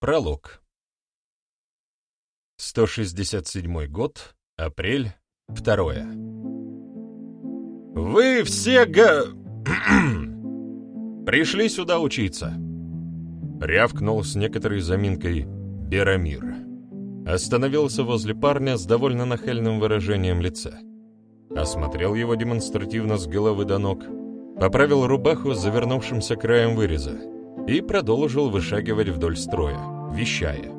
Пролог. 167 год, апрель, 2. «Вы все пришли сюда учиться!» — рявкнул с некоторой заминкой Берамир. Остановился возле парня с довольно нахальным выражением лица. Осмотрел его демонстративно с головы до ног, поправил рубаху с завернувшимся краем выреза и продолжил вышагивать вдоль строя, вещая.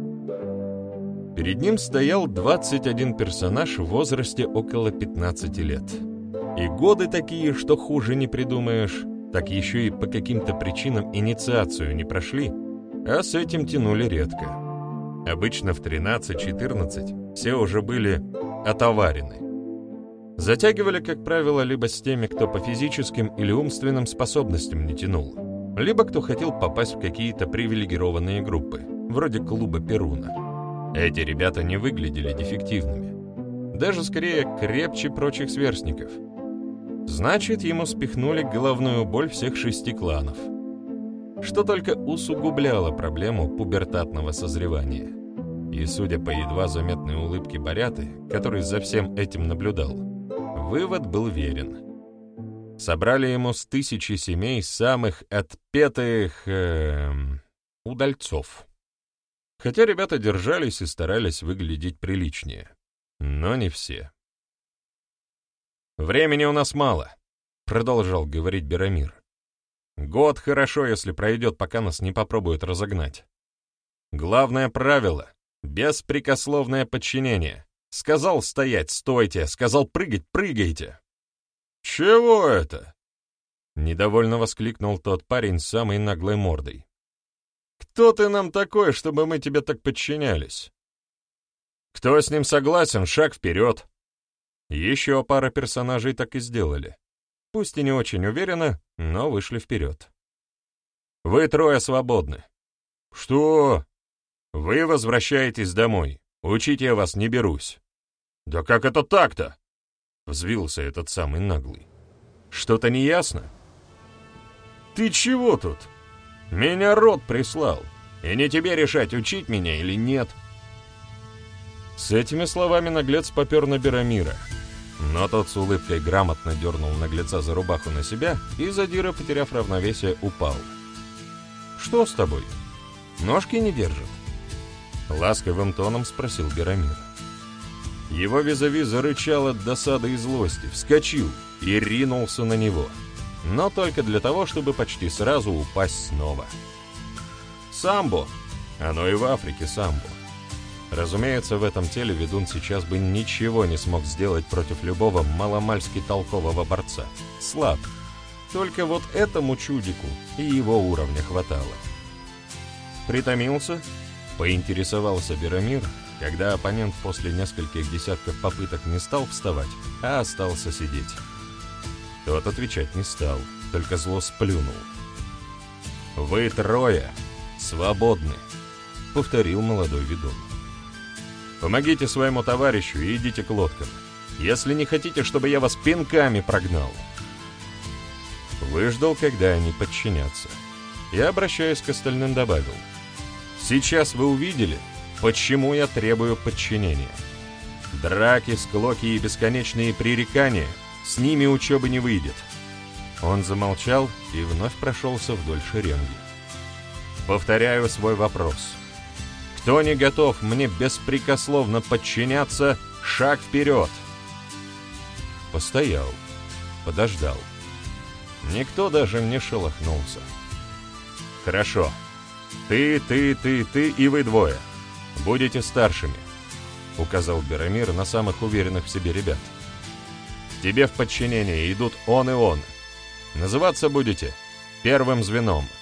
Перед ним стоял 21 персонаж в возрасте около 15 лет. И годы такие, что хуже не придумаешь, так еще и по каким-то причинам инициацию не прошли, а с этим тянули редко. Обычно в 13-14 все уже были отоварены. Затягивали, как правило, либо с теми, кто по физическим или умственным способностям не тянул, либо кто хотел попасть в какие-то привилегированные группы, вроде клуба Перуна. Эти ребята не выглядели дефективными, даже скорее крепче прочих сверстников. Значит, ему спихнули головную боль всех 6 кланов, что только усугубляло проблему пубертатного созревания. И, судя по едва заметной улыбке Боряты, который за всем этим наблюдал, вывод был верен. Собрали ему с 1000 семей самых отпетых удальцов. Хотя ребята держались и старались выглядеть приличнее, но не все. «Времени у нас мало», — продолжал говорить Берамир. «Год хорошо, если пройдет, пока нас не попробуют разогнать. Главное правило — беспрекословное подчинение. Сказал стоять — стойте, сказал прыгать — прыгайте». «Чего это?» — недовольно воскликнул тот парень с самой наглой мордой. «Кто ты нам такой, чтобы мы тебе так подчинялись?» «Кто с ним согласен, шаг вперед!» Еще пара персонажей так и сделали. Пусть и не очень уверенно, но вышли вперед. «Вы 3 свободны». «Что?» «Вы возвращаетесь домой. Учить я вас не берусь». «Да как это так-то?» — взвился этот самый наглый. «Что-то не ясно?» «Ты чего тут? Меня род прислал, и не тебе решать, учить меня или нет». С этими словами наглец попер на Берамира, но тот с улыбкой грамотно дернул наглеца за рубаху на себя, и задира, потеряв равновесие, упал. «Что с тобой? Ножки не держат?» — ласковым тоном спросил Берамир. Его визави зарычал от досады и злости, вскочил и ринулся на него, но только для того, чтобы почти сразу упасть снова. Самбо! Оно и в Африке самбо. Разумеется, в этом теле ведун сейчас бы ничего не смог сделать против любого маломальски толкового борца. Слаб. Только вот этому чудику и его уровня хватало. Притомился? Поинтересовался Берамир, когда оппонент после нескольких десятков попыток не стал вставать, а остался сидеть. Тот отвечать не стал, только зло сплюнул. «Вы 3 свободны», — повторил молодой ведун. «Помогите своему товарищу и идите к лодкам, если не хотите, чтобы я вас пинками прогнал». Выждал, когда они подчинятся, и, обращаясь к остальным, добавил: «Сейчас вы увидели, почему я требую подчинения. Драки, склоки и бесконечные пререкания, с ними учебы не выйдет». Он замолчал и вновь прошелся вдоль шеренги. «Повторяю свой вопрос. Кто не готов мне беспрекословно подчиняться, шаг вперед!» Постоял, подождал. Никто даже не шелохнулся. «Хорошо. Ты и вы 2 будете старшими», — указал Берамир на самых уверенных в себе ребят. «Тебе в подчинение идут он и он. Называться будете 1 звеном.